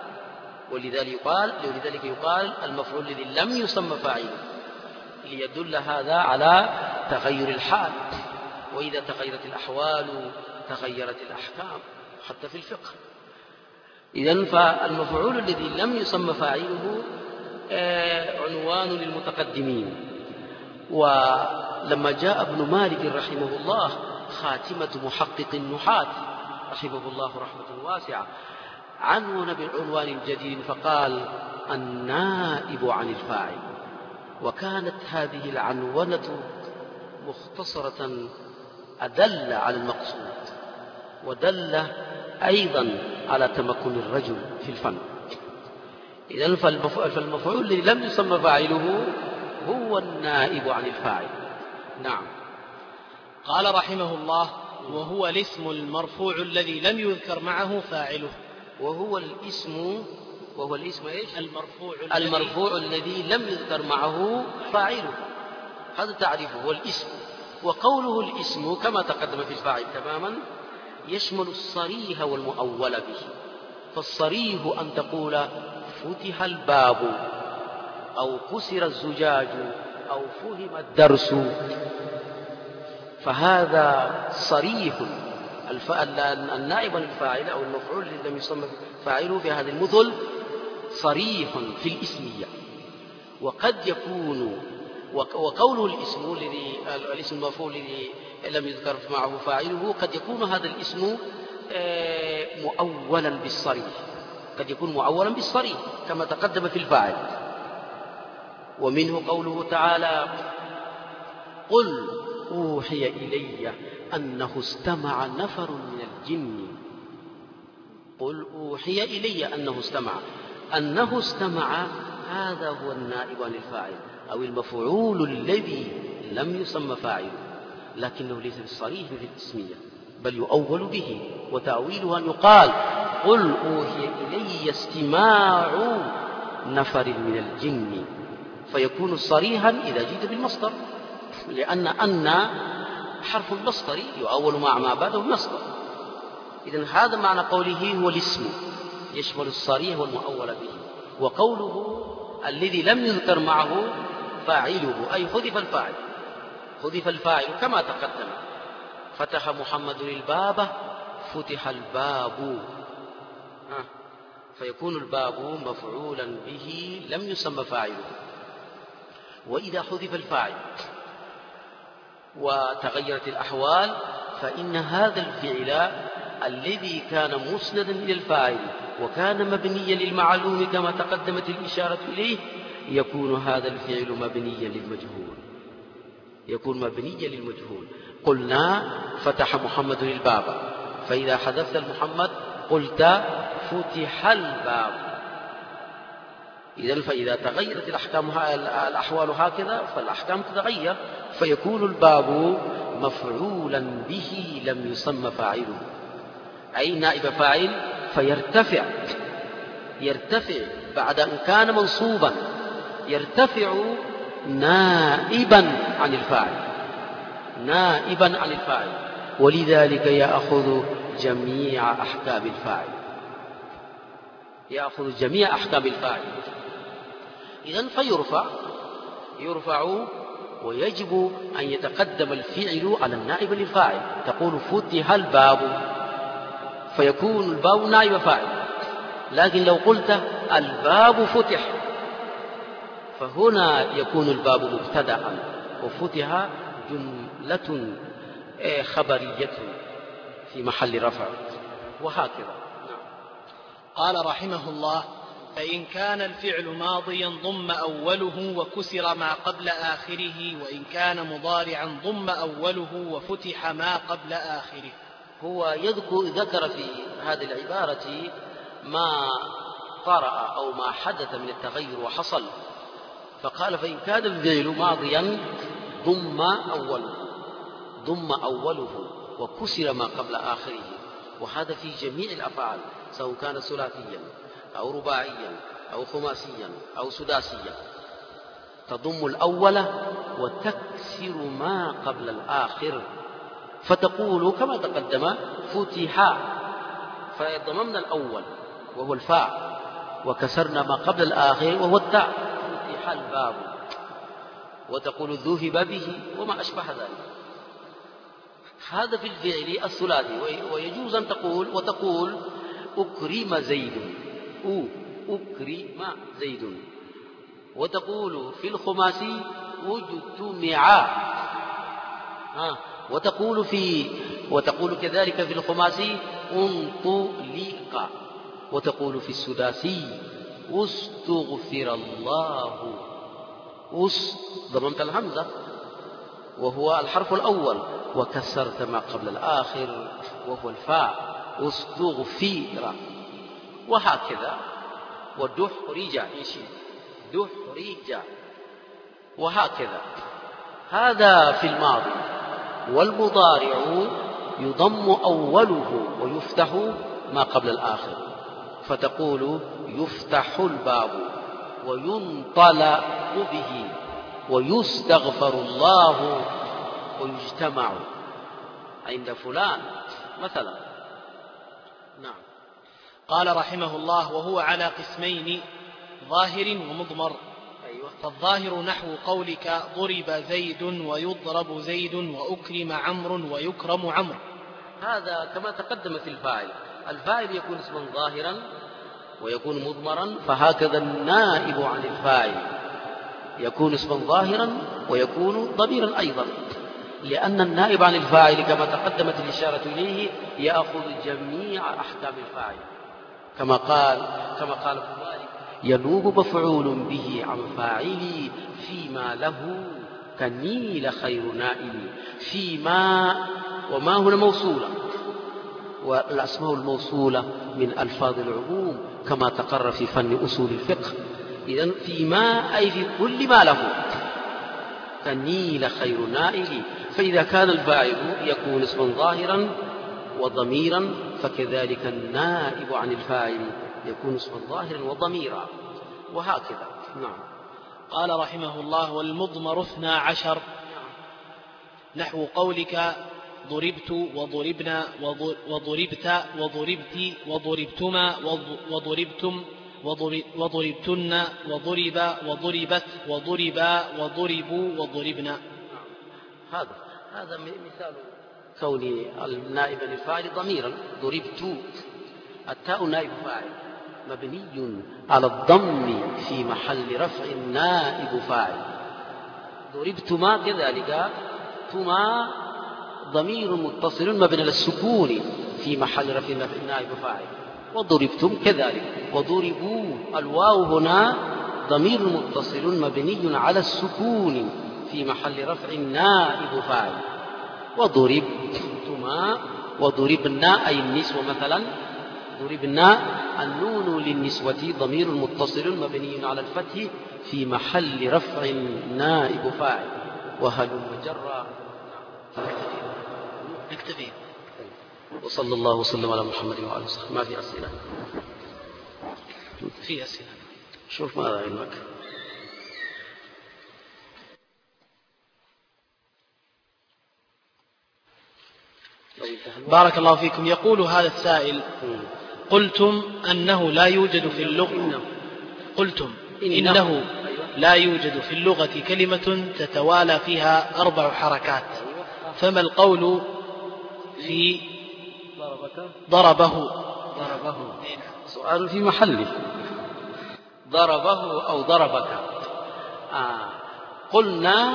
ولذلك يقال المفعول الذي لم يسمى فاعله، ليدل هذا على تغير الحال، وإذا تغيرت الأحوال تغيرت الأحكام حتى في الفقه. إذن فالمفعول الذي لم يسمى فاعله عنوان للمتقدمين. ولما جاء ابن مالك رحمه الله خاتمة محقق النحاة رحمه الله رحمة واسعة عنون بعنوان جديد فقال: النائب عن الفاعل. وكانت هذه العنونة مختصرة أدل على المقصود، ودل أيضا على تمكن الرجل في الفن. إذن فالمفعول الذي لم يسمى فاعله هو النائب عن الفاعل. نعم. قال رحمه الله: وهو الاسم المرفوع الذي لم يذكر معه فاعله. وهو الاسم إيش؟ المرفوع الذي لم يذكر معه فاعله، هذا تعريفه هو الاسم. وقوله الاسم كما تقدم في الفاعل تماما يشمل الصريح والمؤول به. فالصريح أن تقول: فتح الباب، أو كسر الزجاج، أو فهم الدرس، فهذا صريح. النائب عن الفاعل أو المفعول الذي لم يسمى فاعله في هذه المثل صريح في الاسمية. وقد يكون وقوله الاسم المفعول الذي لم يذكر معه فاعله، قد يكون هذا الاسم مؤولا بالصريح، قد يكون مؤولا بالصريح كما تقدم في الفاعل. ومنه قوله تعالى: قل أوحي إلي أنه استمع نفر من الجن. قل أوحي إلي أنه استمع هذا هو النائب عن الفاعل أو المفعول الذي لم يسمى فاعله، لكنه ليس بالصريح في الاسمية بل يؤول به، وتأويله أن يقال: قل أوحي إلي استماع نفر من الجن، فيكون صريحا إذا جئت بالمصدر، لأن حرف المصدر يؤول مع ما بعده المصدر. إذن هذا معنى قوله هو الاسم يشمل الصريح والمؤول به. وقوله الذي لم يذكر معه فاعله أي حذف الفاعل كما تقدم: فتح محمد الباب، فتح الباب، فيكون الباب مفعولا به لم يسمى فاعله. وإذا حذف الفاعل وتغيرت الأحوال فإن هذا الفعل الذي كان مسندا إلى الفاعل وكان مبنيا للمعلوم كما تقدمت الإشارة إليه يكون هذا الفعل مبنيا للمجهول. قلنا فتح محمد الباب، فإذا حذفت المحمد قلت فتح الباب. إذن فإذا تغيرت الأحوال هكذا فالأحكام تتغير، فيكون الباب مفعولا به لم يسمى فاعله، أي نائب فاعل، يرتفع بعد أن كان منصوبا، يرتفع نائبا عن الفاعل، ولذلك يأخذ جميع أحكام الفاعل. إذن فيرفع ويجب أن يتقدم الفعل على النائب للفاعل. تقول فتح الباب فيكون الباب نائب فاعل، لكن لو قلت الباب فتح فهنا يكون الباب مبتدأ، وفتح جملة خبرية في محل رفع، وهكذا. قال رحمه الله: فإن كان الفعل ماضيا ضم أوله وكسر ما قبل آخره، وإن كان مضارعا ضم أوله وفتح ما قبل آخره. هو ذكر في هذه العبارة ما طرأ أو ما حدث من التغير وحصل، فقال: فإن كان الفعل ماضيا ضم أوله وكسر ما قبل آخره، وهذا في جميع الأفعال سواء كان ثلاثيا أو رباعيا أو خماسيا أو سداسيا، تضم الأول وتكسر ما قبل الآخر، فتقول كما تقدم: فتح، فضممنا الأول وهو الفاء وكسرنا ما قبل الآخر وهو التاء، فتح الباب، وتقول ذهب به وما أشبه ذلك. هذا في الفعل الثلاثي. ويجوز أن تقول أكرم زيد، وتقول في الخماسي اجتمع، وتقول كذلك في الخماسي انطلق، وتقول في السداسي استغفر الله، ضممت الهمزة وهو الحرف الأول وكسرت ما قبل الآخر وهو الفاء، استغفر، وهكذا. ودحرج، وهكذا. هذا في الماضي. والمضارع يضم أوله ويفتح ما قبل الآخر، فتقول يفتح الباب وينطلق به ويستغفر الله ويجتمع عند فلان مثلا. نعم. قال رحمه الله: وهو على قسمين: ظاهر ومضمر. فالظاهر نحو قولك ضرب زيد ويضرب زيد وأكرم عمرو ويكرم عمرو. هذا كما تقدم في الفاعل يكون اسما ظاهرا ويكون مضمرا، فهكذا النائب عن الفاعل يكون اسما ظاهرا ويكون ضميرا أيضا. لأن النائب عن الفاعل كما تقدمت الإشارة إليه يأخذ جميع أحكام الفاعل، كما قال ابن مالك: ينوب مفعول به عن فاعلي فيما له كنيل خير نائب. فيما، وما هنا موصولة، والأسماء الموصولة من ألفاظ العموم كما تقرر في فن أصول الفقه. إذن فيما أي في كل ما له كنيل خير نائب. فإذا كان الفاعل يكون اسما ظاهرا وضميرا، فكذلك النائب عن الفاعل يكون اسما ظاهرا وضميرا، وهكذا. نعم. قال رحمه الله: والمضمر 12 نحو قولك ضربت وضربنا وضربت وضربت وضربتما وضربتم وضربتن وضرب وضربت وضربا وضربوا وضربنا. هذا مثال كون النائب للفاعل ضميرا. ضربت، التاء نائب فاعل مبني على الضم في محل رفع نائب فاعل. ضربتما كذلك، تما ضمير متصل مبني على السكون في محل رفع نائب فاعل. وضربتم كذلك. وضربوا، الواو هنا ضمير متصل مبني على السكون في محل رفع نائب فاعل. وضربتما وضربنا أي النسوة مثلا. ضربنا، النون للنسوة ضمير متصل مبني على الفتح في محل رفع نائب فاعل. وهلم جرا. نكتفي. وصلى الله وسلم على محمد وعلى وصحبه. ما في أسئلة؟ في أسئلة. شوف ماذا علمك. بارك الله فيكم. يقول هذا السائل: قلتم أنه لا يوجد في اللغة إنه لا يوجد في اللغة كلمة تتوالى فيها 4 حركات، فما القول في ضربه؟ سؤال في محله. ضربه أو ضربك. قلنا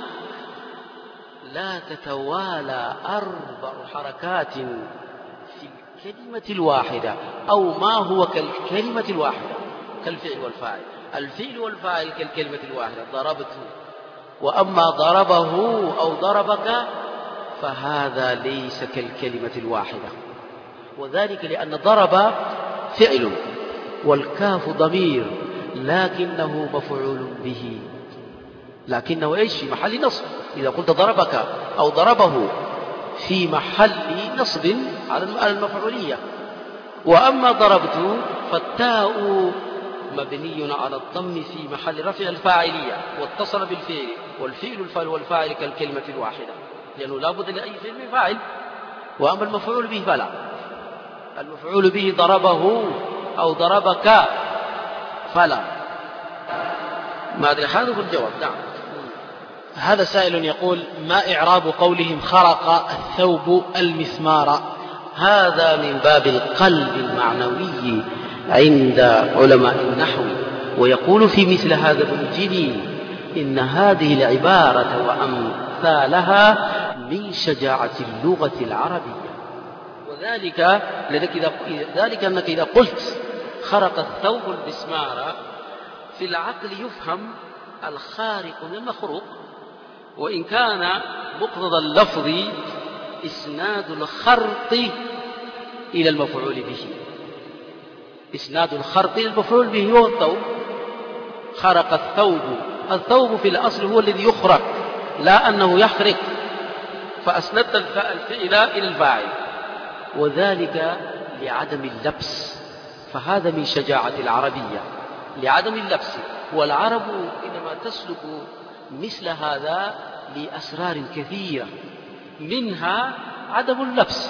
لا تتوالى 4 حركات في الكلمة الواحدة، أو ما هو كالكلمة الواحدة، كالفعل والفاعل. الفعل والفاعل كالكلمة الواحدة، ضربت. وأما ضربه أو ضربك فهذا ليس كالكلمة الواحدة، وذلك لأن ضرب فعل والكاف ضمير، لكنه مفعول به، لكنه إيش؟ في محل نصب. إذا قلت ضربك أو ضربه في محل نصب على المفعولية. وأما ضربت فالتاء مبني على الضم في محل رفع الفاعلية، واتصل بالفعل، والفعل والفاعل كالكلمة الواحدة، لأنه لا بد لأي فعل فاعل. وأما المفعول به فلا، المفعول به ضربه أو ضربك فلا. ما أدري، هذا هو الجواب. نعم. هذا سائل يقول: ما إعراب قولهم خرق الثوب المسمار؟ هذا من باب القلب المعنوي عند علماء النحو. ويقول في مثل هذا ابن جني: إن هذه العبارة وأمثالها من شجاعة اللغة العربية. وذلك أنك إذا قلت خرق الثوب المسمار، في العقل يفهم الخارق من المخروق، وإن كان مقتضى اللفظ إسناد الخرق إلى المفعول به. إسناد الخرق إلى المفعول به هو الثوب. خرق الثوب، الثوب في الأصل هو الذي يخرق، لا أنه يخرق، فأسندت الفعل إلى الفاعل، وذلك لعدم اللبس. فهذا من شجاعة العربية، لعدم اللبس. والعرب إنما تسلك مثل هذا لأسرار كثيرة، منها عدم اللبس،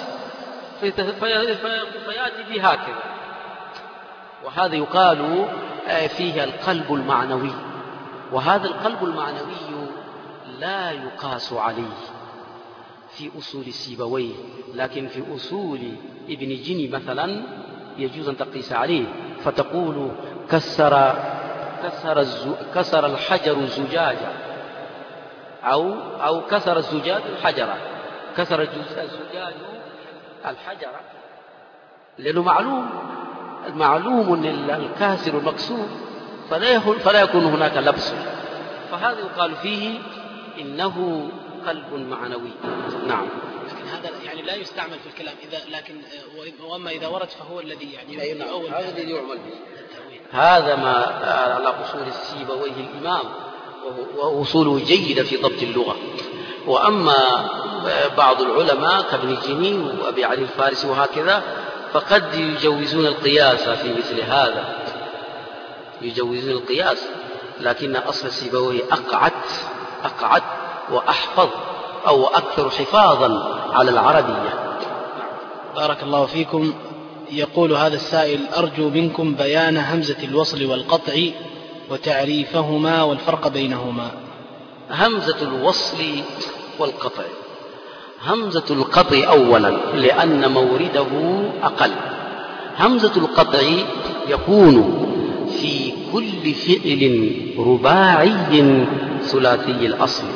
فيأتي بهكذا. وهذا يقال فيه القلب المعنوي، وهذا القلب المعنوي لا يقاس عليه في أصول سيبويه، لكن في أصول ابن جني مثلا يجوز أن تقيس عليه، فتقول كسر الحجر زجاجة، أو كسر الزجاج الحجرة، كسر الزجاج الحجرة، لأنه معلوم أن الكاسر المكسور فلا يكون هناك لبس، فهذا يقال فيه إنه قلب معنوي. نعم. لكن هذا يعني لا يستعمل في الكلام لكن وأما إذا ورد فهو الذي يعني يؤول، هذا الذي يعمل به. هذا ما على أصول السيبويه الإمام، وأصوله جيدة في ضبط اللغة. وأما بعض العلماء كابن جني وأبي علي الفارسي وهكذا فقد يجوزون القياس في مثل هذا، يجوزون القياس، لكن أصل السيبويه أقعد وأحفظ أو أكثر حفاظا على العربية. بارك الله فيكم. يقول هذا السائل: أرجو منكم بيان همزة الوصل والقطع وتعريفهما والفرق بينهما. همزة الوصل والقطع. همزة القطع أولا لأن مورده أقل. همزة القطع يكون في كل فعل رباعي ثلاثي الأصل.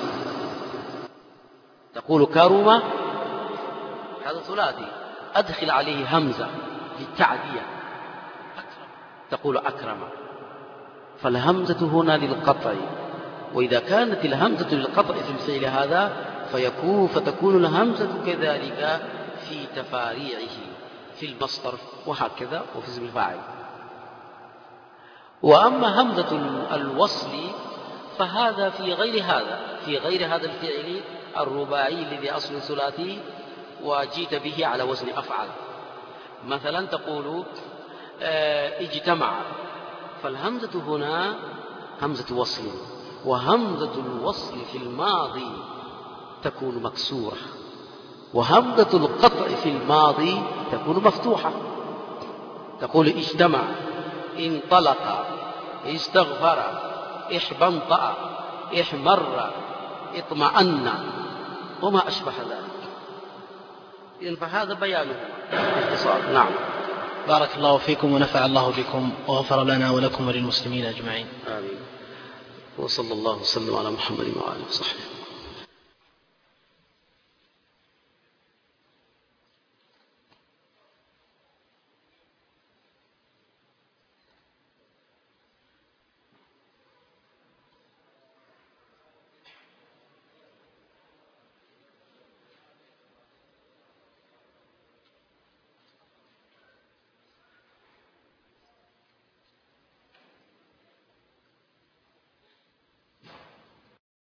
تقول كرم، هذا ثلاثي، أدخل عليه همزة للتعدية، تقول أكرم، فالهمزة هنا للقطع. وإذا كانت الهمزة للقطع في الفعل هذا فتكون الهمزة كذلك في تفاريعه في المصدر وهكذا وفي اسم الفاعل. وأما همزة الوصل فهذا في غير هذا الفعل الرباعي الذي أصل ثلاثي وجيت به على وزن أفعل. مثلا تقول اجتمع، فالهمزة هنا همزة وصل، وهمزة الوصل في الماضي تكون مكسورة، وهمزة القطع في الماضي تكون مفتوحة. تقول اجتمع، انطلق، استغفر، احبنطأ، احمر، اطمأن وما أشبه ذلك. فهذا بيانه باختصار. نعم. بارك الله فيكم ونفع الله بكم وغفر لنا ولكم وللمسلمين أجمعين. آمين. وصلى الله وسلم على محمد وآله وصحبه.